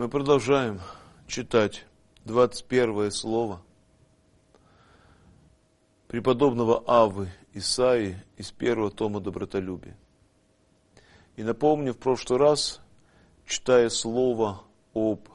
Мы продолжаем читать 21 слово преподобного Аввы Исаии из первого тома «Добротолюбие». И напомню, в прошлый раз, читая слово об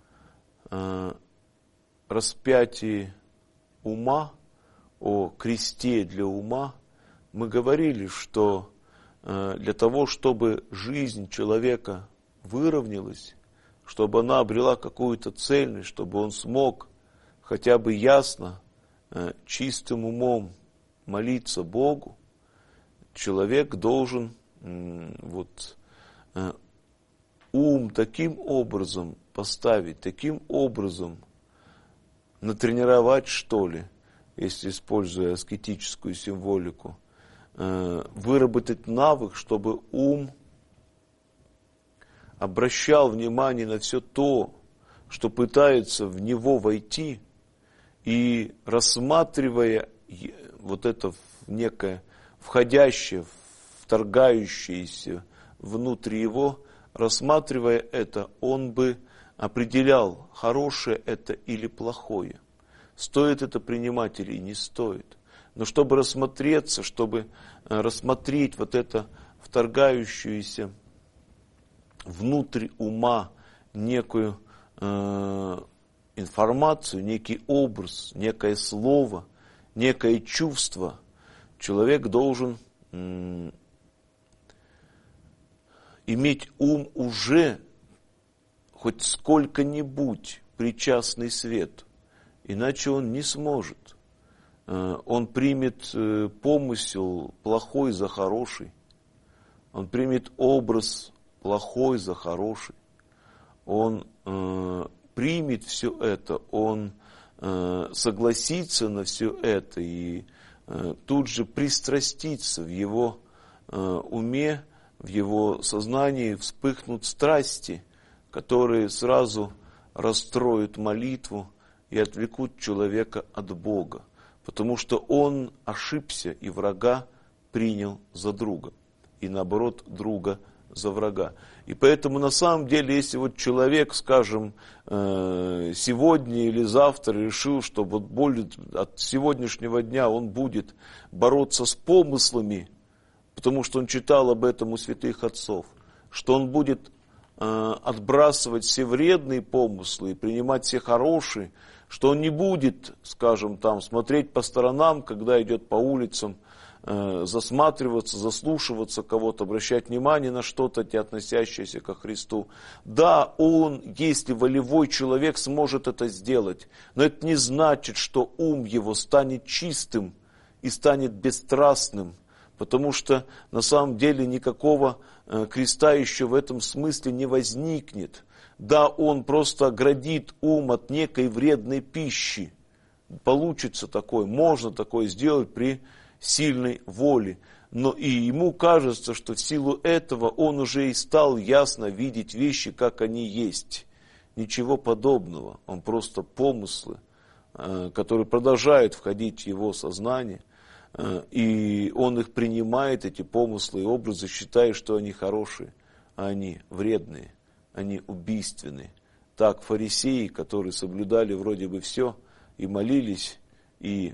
распятии ума, о кресте для ума, мы говорили, что для того, чтобы жизнь человека выровнялась, чтобы она обрела какую-то цельность, чтобы он смог хотя бы ясно, чистым умом молиться Богу, человек должен ум таким образом поставить, таким образом натренировать, что ли, если используя аскетическую символику, выработать навык, чтобы ум обращал внимание на все то, что пытается в него войти, и рассматривая вот это некое входящее, вторгающееся внутрь его, рассматривая это, он бы определял, хорошее это или плохое, стоит это принимать или не стоит. Но чтобы рассмотреться, чтобы рассмотреть вот это вторгающуюся внутрь ума некую информацию, некий образ, некое слово, некое чувство, человек должен иметь ум уже хоть сколько-нибудь причастный свету, иначе он не сможет. Он примет помысел плохой за хороший, он примет образ плохой за хороший, он примет все это, он согласится на все это и тут же пристрастится в его уме, в его сознании вспыхнут страсти, которые сразу расстроят молитву и отвлекут человека от Бога, потому что он ошибся и врага принял за друга, и наоборот друга за врага. И поэтому на самом деле, если вот человек, скажем, сегодня или завтра решил, что вот будет от сегодняшнего дня он будет бороться с помыслами, потому что он читал об этом у святых отцов, что он будет отбрасывать все вредные помыслы и принимать все хорошие, что он не будет, скажем, там смотреть по сторонам, когда идет по улицам, засматриваться, заслушиваться кого-то, обращать внимание на что-то, не относящееся ко Христу. Да, он, если волевой человек, сможет это сделать, но это не значит, что ум его станет чистым и станет бесстрастным, потому что на самом деле никакого креста еще в этом смысле не возникнет. Да, он просто оградит ум от некой вредной пищи. Получится такое, можно такое сделать при сильной воле. Но и ему кажется, что в силу этого он уже и стал ясно видеть вещи, как они есть. Ничего подобного. Он просто помыслы, которые продолжают входить в его сознание. И он их принимает, эти помыслы и образы, считая, что они хорошие, а они вредные, они убийственные. Так фарисеи, которые соблюдали вроде бы все, и молились, и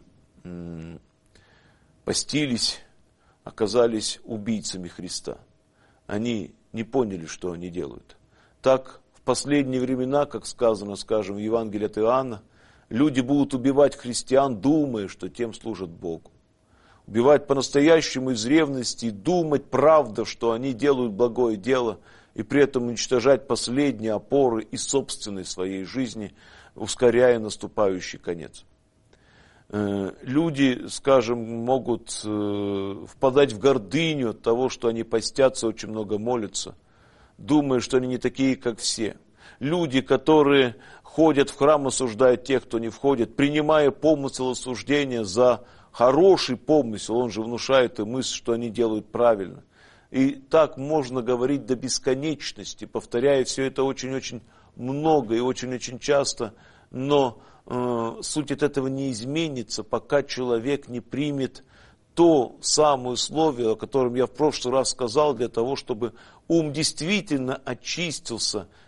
постились, оказались убийцами Христа. Они не поняли, что они делают. Так в последние времена, как сказано, скажем, в Евангелии от Иоанна, люди будут убивать христиан, думая, что тем служат Богу. Убивать по-настоящему из ревности, думать правда, что они делают благое дело, и при этом уничтожать последние опоры и собственной своей жизни, ускоряя наступающий конец. Люди, скажем, могут впадать в гордыню от того, что они постятся, очень много молятся, думая, что они не такие, как все. Люди, которые ходят в храм, осуждают тех, кто не входит, принимая помысл осуждения за хороший помысел, он же внушает и мысль, что они делают правильно. И так можно говорить до бесконечности, повторяя все это очень-очень много и очень-очень часто, но суть от этого не изменится, пока человек не примет то самое условие, о котором я в прошлый раз сказал, для того, чтобы ум действительно очистился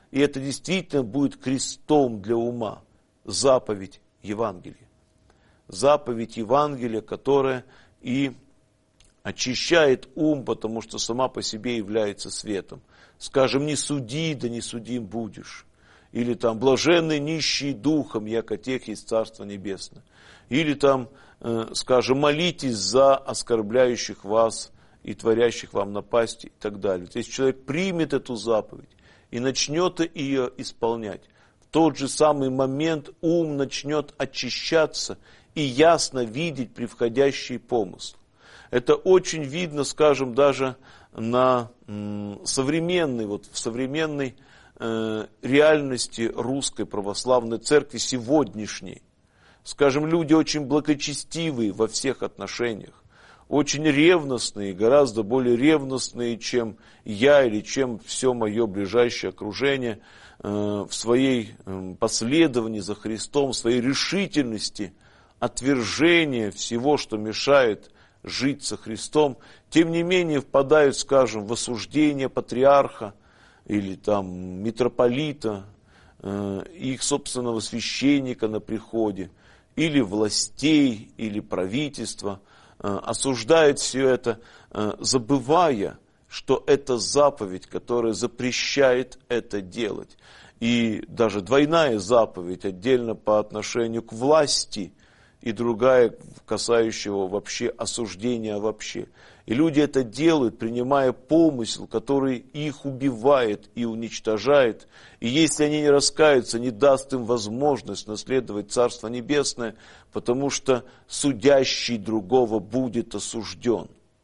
и это действительно будет крестом для ума. Заповедь Евангелия. Заповедь Евангелия, которая и очищает ум, потому что сама по себе является светом. Скажем, не суди, да не судим будешь. Или там, блаженны нищие духом, яко тех есть Царство Небесное. Или там, скажем, молитесь за оскорбляющих вас и творящих вам напасти и так далее. То есть человек примет эту заповедь и начнет ее исполнять. В тот же самый момент ум начнет очищаться и ясно видеть превходящий помысл. Это очень видно, скажем, даже на в современной реальности русской православной церкви сегодняшней. Скажем, люди очень благочестивые во всех отношениях, очень ревностные, гораздо более ревностные, чем я или чем все мое ближайшее окружение в своей последовании за Христом, в своей решительности, отвержения всего, что мешает жить со Христом, тем не менее впадают, скажем, в осуждение патриарха или там митрополита, их собственного священника на приходе, или властей, или правительства, осуждают все это, забывая, что это заповедь, которая запрещает это делать. И даже двойная заповедь отдельно по отношению к власти, и другая, касающего вообще осуждения вообще. И люди это делают, принимая помысел, который их убивает и уничтожает. И если они не раскаются, не даст им возможность наследовать Царство Небесное, потому что судящий другого будет осужден.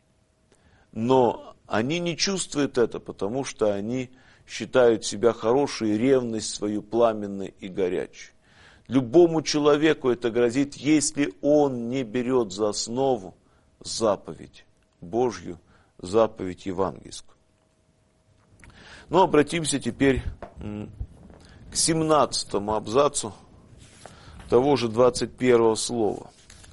Но они не чувствуют это, потому что они считают себя хорошей, ревность свою пламенной и горячей. Любому человеку это грозит, если он не берет за основу заповедь Божью, заповедь евангельскую. Но обратимся теперь к 17-му абзацу того же 21-го слова.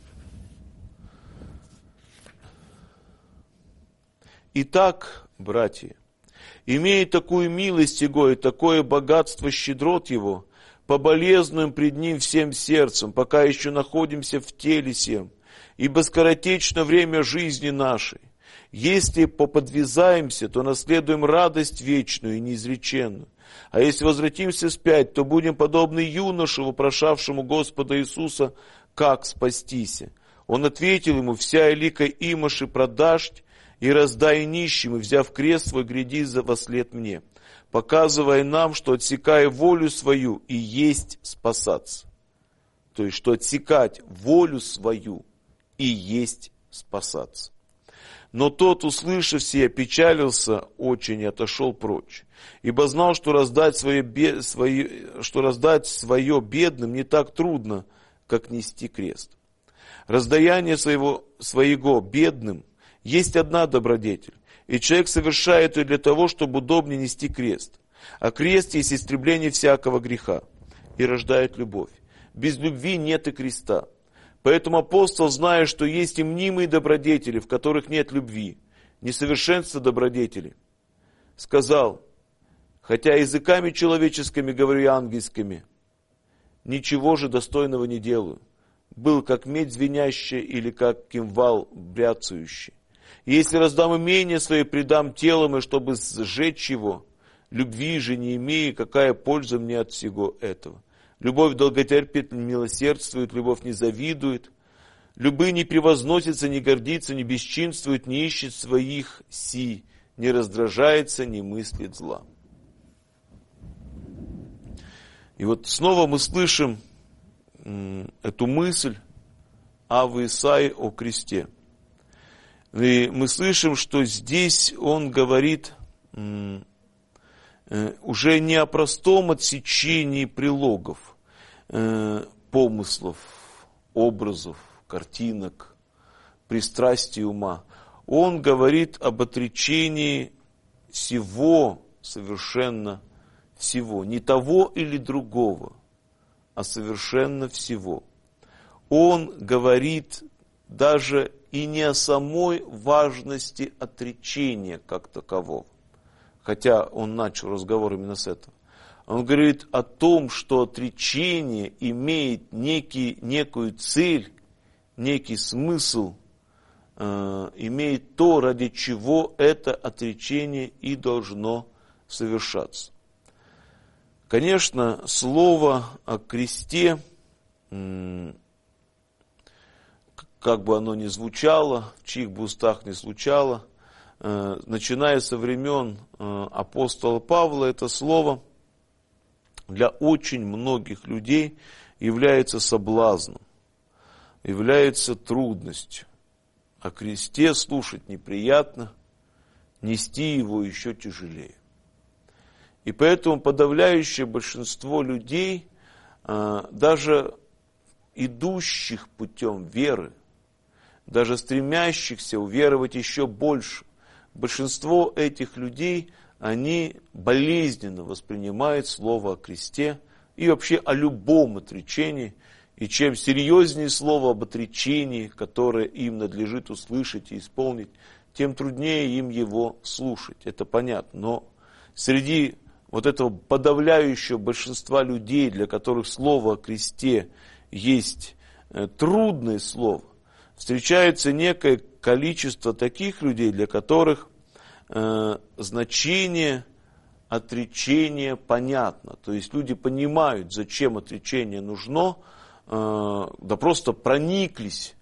Итак, братья, имея такую милость Его и такое богатство щедрот Его, поболезнуем пред Ним всем сердцем, пока еще находимся в теле сем, ибо скоротечно время жизни нашей. Если поподвязаемся, то наследуем радость вечную и неизреченную. А если возвратимся вспять, то будем подобны юноше, вопрошавшему Господа Иисуса, как спастися. Он ответил ему: вся элика имаши продашь, и раздай нищим, и, взяв крест свой, гряди вослед мне, показывая нам, что отсекая волю свою и есть спасаться. То есть, что отсекать волю свою и есть спасаться. Но тот, услышав сие, печалился очень и отошел прочь, ибо знал, что раздать свое бедным не так трудно, как нести крест. Раздаяние своего бедным есть одна добродетель, и человек совершает ее для того, чтобы удобнее нести крест. А крест есть истребление всякого греха и рождает любовь. Без любви нет и креста. Поэтому апостол, зная, что есть и мнимые добродетели, в которых нет любви, несовершенство добродетели, сказал: хотя языками человеческими говорю и ангельскими, ничего же достойного не делаю. Был как медь звенящая или как кимвал бряцающий. И если раздам имение свое, предам телом, и чтобы сжечь его, любви же не имея, какая польза мне от всего этого? Любовь долготерпит, милосердствует, любовь не завидует. Любовь не превозносится, не гордится, не бесчинствует, не ищет своих си, не раздражается, не мыслит зла. И вот снова мы слышим эту мысль Авы Исаии о кресте. И мы слышим, что здесь он говорит уже не о простом отсечении прилогов, помыслов, образов, картинок, пристрастий ума. Он говорит об отречении всего, совершенно всего, не того или другого, а совершенно всего. Он говорит даже и не о самой важности отречения как такового, хотя он начал разговор именно с этого, Он говорит о том, что отречение имеет некую цель, некий смысл, имеет то, ради чего это отречение и должно совершаться. Конечно, слово о кресте, как бы оно ни звучало, в чьих бы устах ни звучало, начиная со времен апостола Павла, это слово для очень многих людей является соблазном, является трудностью. О кресте слушать неприятно, нести его еще тяжелее. И поэтому подавляющее большинство людей, даже идущих путем веры, даже стремящихся уверовать еще больше, большинство этих людей, они болезненно воспринимают слово о кресте и вообще о любом отречении. И чем серьезнее слово об отречении, которое им надлежит услышать и исполнить, тем труднее им его слушать. Это понятно. Но среди вот этого подавляющего большинства людей, для которых слово о кресте есть трудное слово, встречается некое количество таких людей, для которых значение отречения понятно. То есть люди понимают, зачем отречение нужно, да просто прониклись,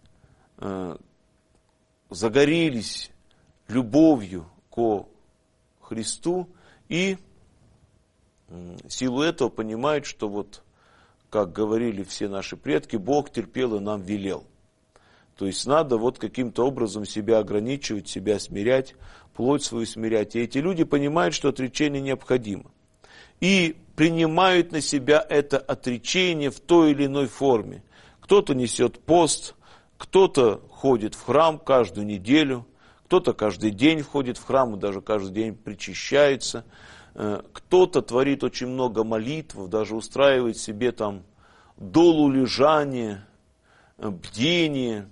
загорелись любовью ко Христу и в силу этого понимают, что вот, как говорили все наши предки, Бог терпел и нам велел. То есть надо вот каким-то образом себя ограничивать, себя смирять, плоть свою смирять. И эти люди понимают, что отречение необходимо. И принимают на себя это отречение в той или иной форме. Кто-то несет пост, кто-то ходит в храм каждую неделю, кто-то каждый день входит в храм и даже каждый день причащается. Кто-то творит очень много молитв, даже устраивает себе там долу лежания, бдение,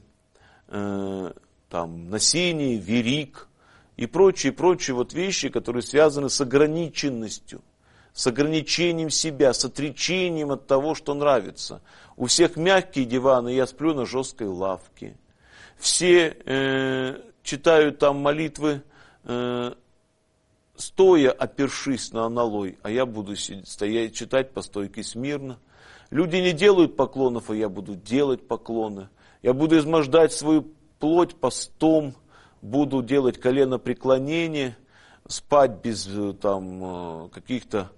там, носение верик и прочие вот вещи, которые связаны с ограниченностью, с ограничением себя, с отречением от того, что нравится. У всех мягкие диваны, я сплю на жесткой лавке. Все читают там молитвы, стоя, опершись на аналой, а я буду стоять, читать по стойке смирно. Люди не делают поклонов, а я буду делать поклоны. Я буду измождать свою плоть постом, буду делать коленопреклонение, спать без там каких-то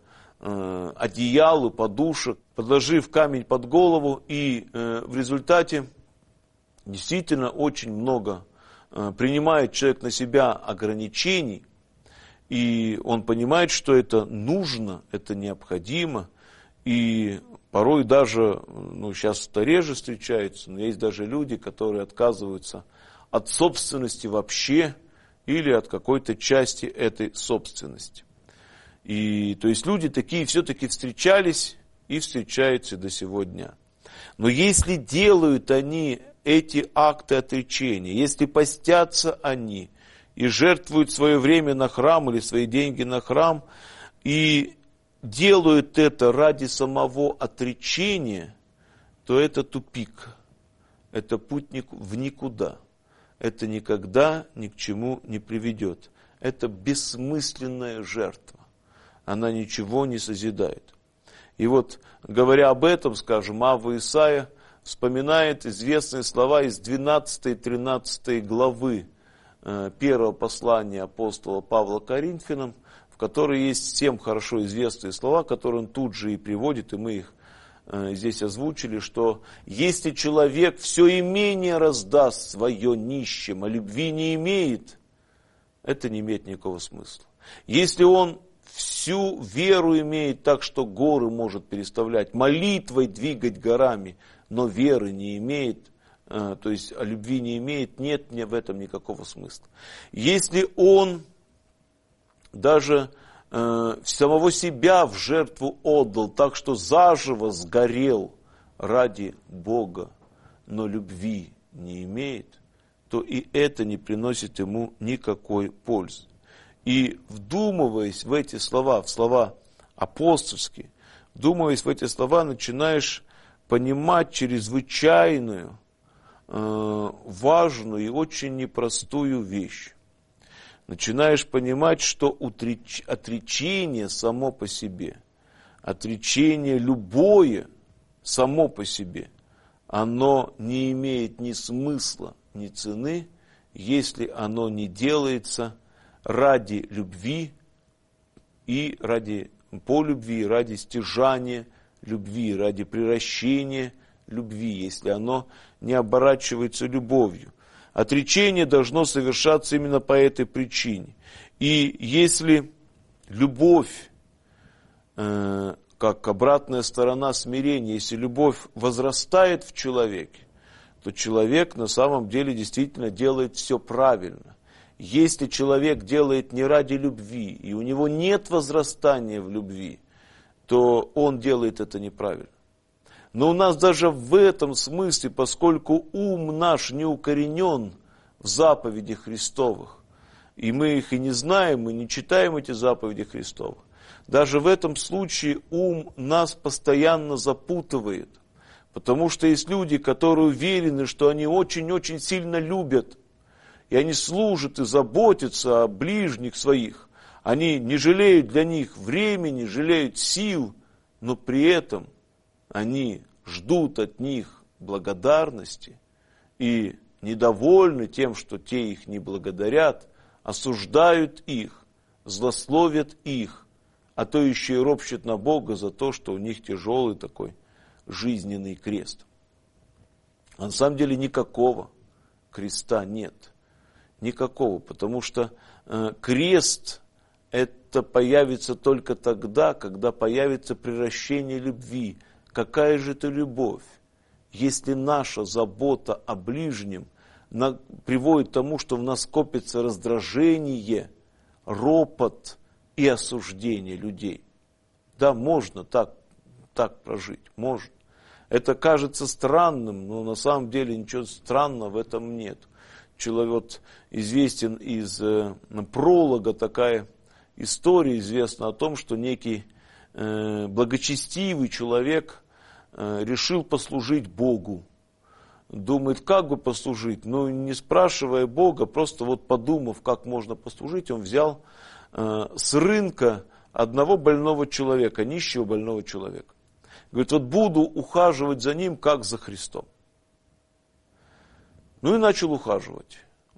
одеял и подушек, подложив камень под голову. И в результате действительно очень много принимает человек на себя ограничений, и он понимает, что это нужно, это необходимо, и порой даже, сейчас это реже встречается, но есть даже люди, которые отказываются от собственности вообще или от какой-то части этой собственности. И то есть люди такие все-таки встречались и встречаются до сего дня. Но если делают они эти акты отречения, если постятся они и жертвуют свое время на храм или свои деньги на храм, и делают это ради самого отречения, то это тупик, это путь в никуда, это никогда ни к чему не приведет. Это бессмысленная жертва, она ничего не созидает. И вот, говоря об этом, скажем, Авва Исаия вспоминает известные слова из 12-13 главы первого послания апостола Павла Коринфянам, в которой есть всем хорошо известные слова, которые он тут же и приводит, и мы их здесь озвучили, что если человек все имение раздаст свое нищим, а любви не имеет, это не имеет никакого смысла. Если он всю веру имеет так, что горы может переставлять, молитвой двигать горами, но веры не имеет, то есть о любви не имеет, нет в этом никакого смысла. Если он даже самого себя в жертву отдал, так что заживо сгорел ради Бога, но любви не имеет, то и это не приносит ему никакой пользы. И вдумываясь в эти слова, в слова апостольский, вдумываясь в эти слова, начинаешь понимать чрезвычайную, важную и очень непростую вещь. Начинаешь понимать, что отречение само по себе, отречение любое само по себе, оно не имеет ни смысла, ни цены, если оно не делается ради любви и по любви, ради стяжания любви, ради приращения любви, если оно не оборачивается любовью. Отречение должно совершаться именно по этой причине. И если любовь, как обратная сторона смирения, если любовь возрастает в человеке, то человек на самом деле действительно делает все правильно. Если человек делает не ради любви, и у него нет возрастания в любви, то он делает это неправильно. Но у нас даже в этом смысле, поскольку ум наш не укоренен в заповедях Христовых, и мы их и не знаем, мы не читаем эти заповеди Христовых, даже в этом случае ум нас постоянно запутывает. Потому что есть люди, которые уверены, что они очень-очень сильно любят, и они служат и заботятся о ближних своих. Они не жалеют для них времени, жалеют сил, но при этом они ждут от них благодарности и недовольны тем, что те их не благодарят, осуждают их, злословят их, а то еще и ропщут на Бога за то, что у них тяжелый такой жизненный крест. А на самом деле никакого креста нет. Никакого, потому что крест это появится только тогда, когда появится приращение любви. Какая же это любовь, если наша забота о ближнем приводит к тому, что в нас копится раздражение, ропот и осуждение людей. Да, можно так прожить, можно. Это кажется странным, но на самом деле ничего странного в этом нет. Человек, вот, известен из пролога такая история, известна о том, что некий благочестивый человек решил послужить Богу. Думает, как бы послужить? Ну, не спрашивая Бога, просто вот подумав, как можно послужить, он взял с рынка одного больного человека, нищего больного человека. Говорит, вот буду ухаживать за ним, как за Христом. Ну и начал ухаживать.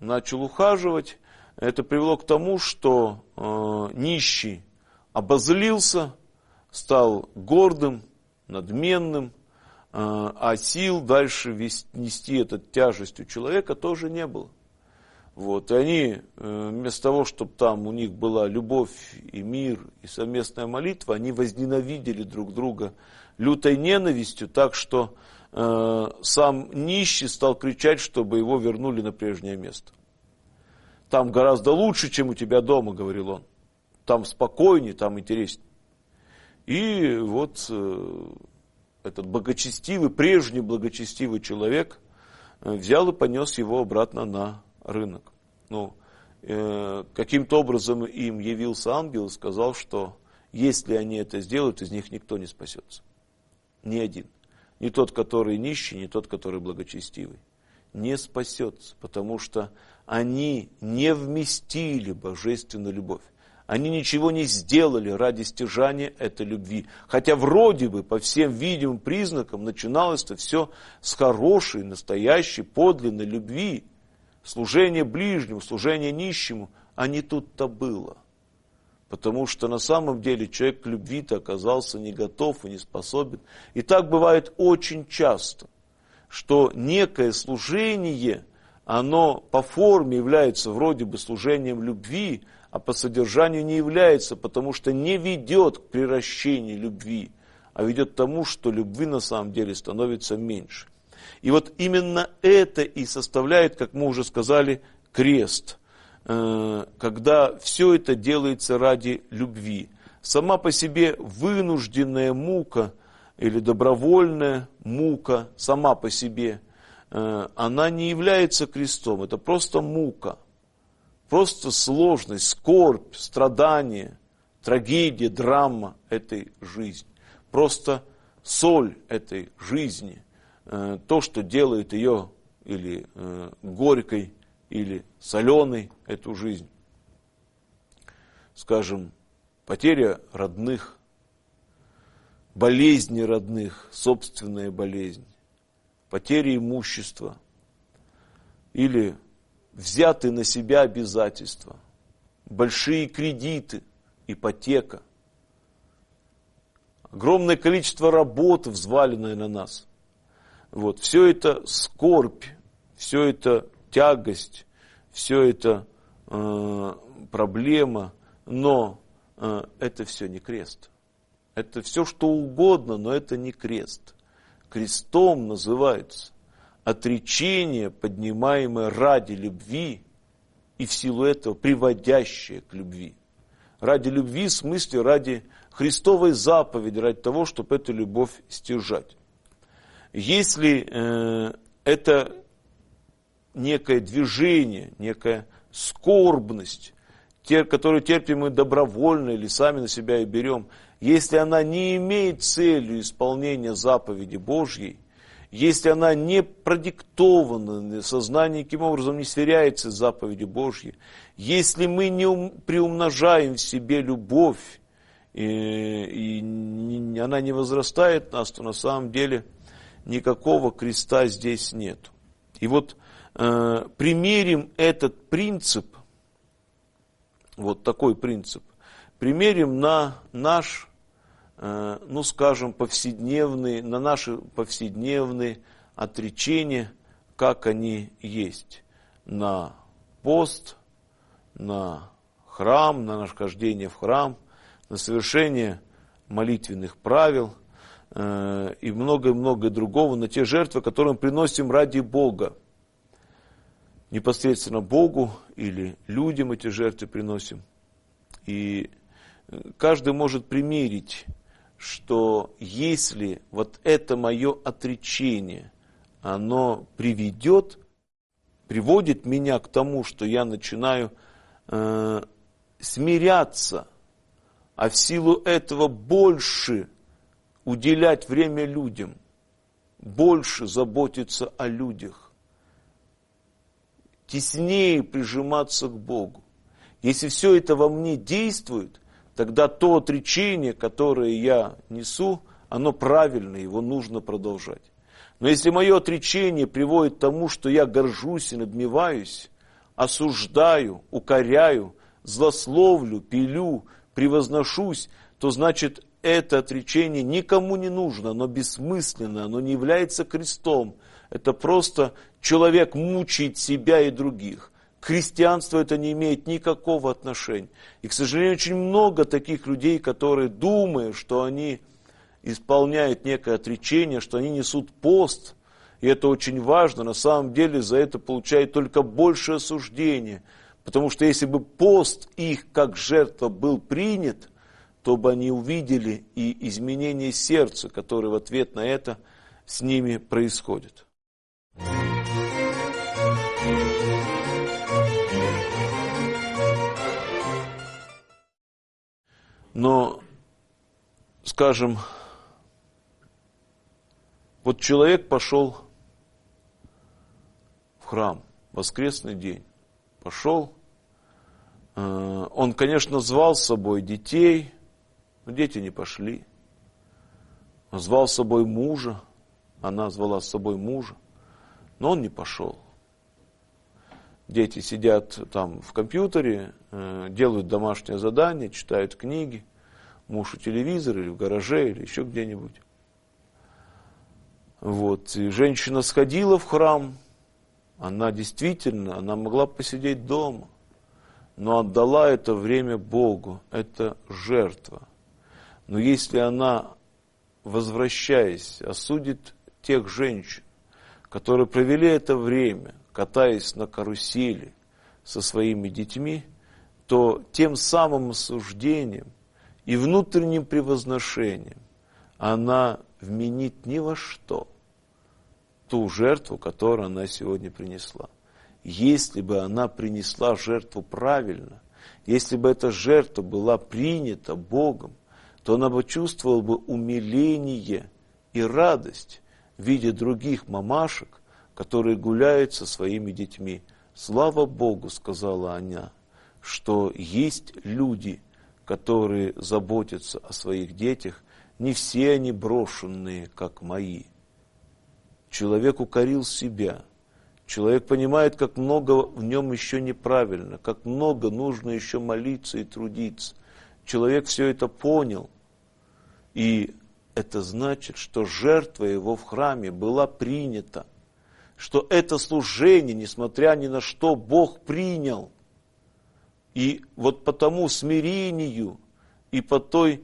Это привело к тому, что нищий обозлился, стал гордым, надменным, а сил дальше нести эту тяжесть у человека тоже не было. Вот. И они, вместо того, чтобы там у них была любовь и мир, и совместная молитва, они возненавидели друг друга лютой ненавистью, так что сам нищий стал кричать, чтобы его вернули на прежнее место. Там гораздо лучше, чем у тебя дома, говорил он. Там спокойнее, там интереснее. И вот этот благочестивый, прежний благочестивый человек взял и понес его обратно на рынок. Ну, каким-то образом им явился ангел и сказал, что если они это сделают, из них никто не спасется. Ни один. Ни тот, который нищий, ни тот, который благочестивый. Не спасется, потому что они не вместили божественную любовь. Они ничего не сделали ради стяжания этой любви. Хотя вроде бы по всем видимым признакам начиналось это все с хорошей, настоящей, подлинной любви. Служение ближнему, служение нищему, а не тут-то было. Потому что на самом деле человек к любви-то оказался не готов и не способен. И так бывает очень часто, что некое служение, оно по форме является вроде бы служением любви, а по содержанию не является, потому что не ведет к приращению любви, а ведет к тому, что любви на самом деле становится меньше. И вот именно это и составляет, как мы уже сказали, крест, когда все это делается ради любви. Сама по себе вынужденная мука или добровольная мука, сама по себе, она не является крестом, это просто мука, просто сложность, скорбь, страдание, трагедия, драма этой жизни. Просто соль этой жизни, то, что делает ее или горькой, или соленой эту жизнь. Скажем, потеря родных, болезни родных, собственная болезнь, потеря имущества или взятые на себя обязательства, большие кредиты, ипотека, огромное количество работы, взваленное на нас. Вот. Все это скорбь, все это тягость, все это проблема, но это все не крест. Это все что угодно, но это не крест. Крестом называется отречение, поднимаемое ради любви и в силу этого приводящее к любви. Ради любви, в смысле ради Христовой заповеди, ради того, чтобы эту любовь стяжать. Если это некое движение, некая скорбность, которую терпим мы добровольно или сами на себя и берем, если она не имеет целью исполнения заповеди Божьей, если она не продиктована, сознание никаким образом не сверяется с заповедью Божьей, если мы не приумножаем в себе любовь, и она не возрастает в нас, то на самом деле никакого креста здесь нет. И вот примерим этот принцип, вот такой принцип, примерим на наш, ну скажем, повседневные, на наши повседневные отречения, как они есть, на пост, на храм, на наше хождение в храм, на совершение молитвенных правил и многое-многое другого, на те жертвы, которые мы приносим ради Бога. Непосредственно Богу или людям эти жертвы приносим. И каждый может примерить, что если вот это мое отречение, оно приводит меня к тому, что я начинаю смиряться, а в силу этого больше уделять время людям, больше заботиться о людях, теснее прижиматься к Богу. Если все это во мне действует, тогда то отречение, которое я несу, оно правильное, его нужно продолжать. Но если мое отречение приводит к тому, что я горжусь и надмеваюсь, осуждаю, укоряю, злословлю, пилю, превозношусь, то значит это отречение никому не нужно, оно бессмысленно, оно не является крестом. Это просто человек мучает себя и других. К христианству это не имеет никакого отношения. И, к сожалению, очень много таких людей, которые думают, что они исполняют некое отречение, что они несут пост, и это очень важно, на самом деле за это получают только больше осуждения. Потому что если бы пост их как жертва был принят, то бы они увидели и изменение сердца, которое в ответ на это с ними происходит. Но, скажем, вот человек пошел в храм, воскресный день, пошел, он, конечно, звал с собой детей, но дети не пошли. Он звал с собой мужа, она звала с собой мужа, но он не пошел. Дети сидят там в компьютере, делают домашнее задание, читают книги, муж у телевизора или в гараже, или еще где-нибудь. Вот. И женщина сходила в храм, она могла посидеть дома, но отдала это время Богу, это жертва. Но если она, возвращаясь, осудит тех женщин, которые провели это время, катаясь на карусели со своими детьми, то тем самым осуждением и внутренним превозношением она вменит ни во что ту жертву, которую она сегодня принесла. Если бы она принесла жертву правильно, Если бы эта жертва была принята Богом, то она бы чувствовала бы умиление и радость в виде других мамашек, которые гуляют со своими детьми. Слава Богу, сказала она, что есть люди, которые заботятся о своих детях, не все они брошенные, как мои. Человек укорил себя. Человек понимает, как много в нем еще неправильно, как много нужно еще молиться и трудиться. Человек все это понял. И это значит, что жертва его в храме была принята. Что это служение, несмотря ни на что, Бог принял. И вот по тому смирению и по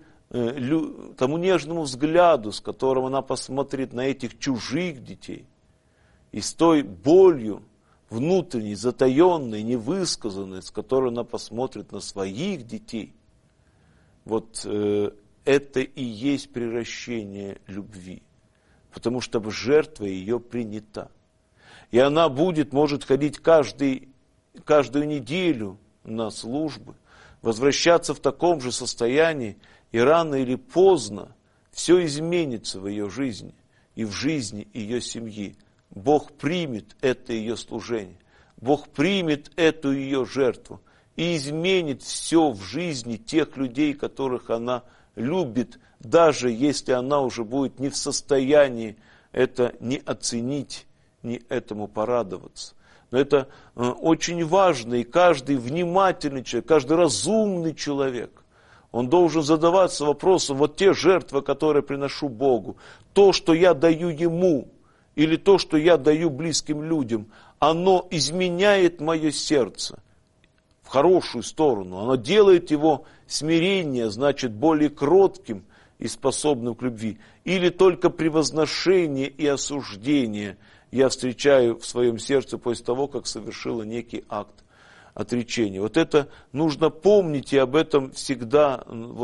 тому нежному взгляду, с которым она посмотрит на этих чужих детей, и с той болью внутренней, затаенной, невысказанной, с которой она посмотрит на своих детей, вот это и есть приращение любви. Потому что жертва ее принята. И она может ходить каждую неделю на службы, возвращаться в таком же состоянии, и рано или поздно все изменится в ее жизни и в жизни ее семьи. Бог примет это ее служение, Бог примет эту ее жертву и изменит все в жизни тех людей, которых она любит, даже если она уже будет не в состоянии это ни оценить, ни этому порадоваться. Но это очень важно, и каждый внимательный человек, каждый разумный человек, он должен задаваться вопросом, вот те жертвы, которые приношу Богу, то, что я даю Ему, или то, что я даю близким людям, оно изменяет мое сердце в хорошую сторону, оно делает его смирение, значит, более кротким и способным к любви. Или только превозношение и осуждение я встречаю в своем сердце после того, как совершила некий акт отречения. Вот это нужно помнить, и об этом всегда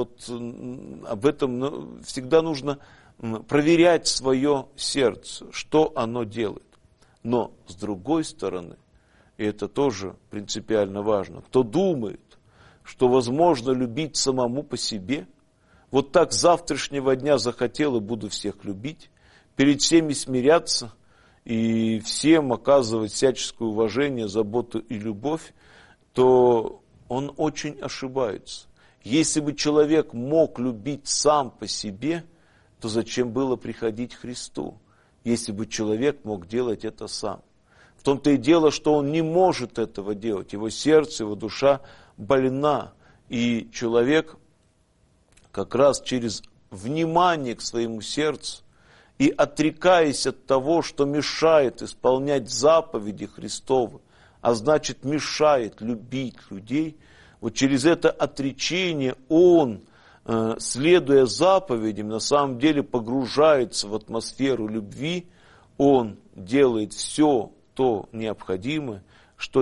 нужно проверять свое сердце, что оно делает. Но с другой стороны, и это тоже принципиально важно, кто думает, что возможно любить самому по себе, вот так с завтрашнего дня захотел и буду всех любить, перед всеми смиряться и всем оказывать всяческое уважение, заботу и любовь, то он очень ошибается. Если бы человек мог любить сам по себе, то зачем было приходить к Христу, если бы человек мог делать это сам? В том-то и дело, что он не может этого делать. Его сердце, его душа больна. И человек как раз через внимание к своему сердцу и отрекаясь от того, что мешает исполнять заповеди Христовы, а значит мешает любить людей, вот через это отречение он, следуя заповедям, на самом деле погружается в атмосферу любви, он делает все то необходимое, что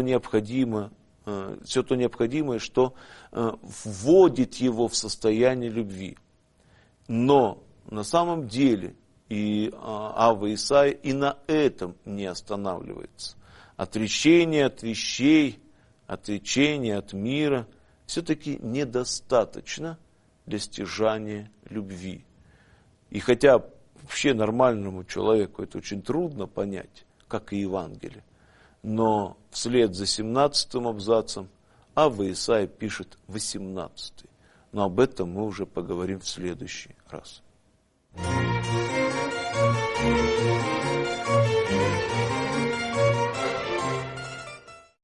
вводит его в состояние любви. Но на самом деле и Авва Исаия и на этом не останавливается. Отречение от вещей, отречение от мира все-таки недостаточно для стяжания любви. И хотя вообще нормальному человеку это очень трудно понять, как и Евангелие, но вслед за 17-м абзацем Авва Исаия пишет 18-й. Но об этом мы уже поговорим в следующий раз.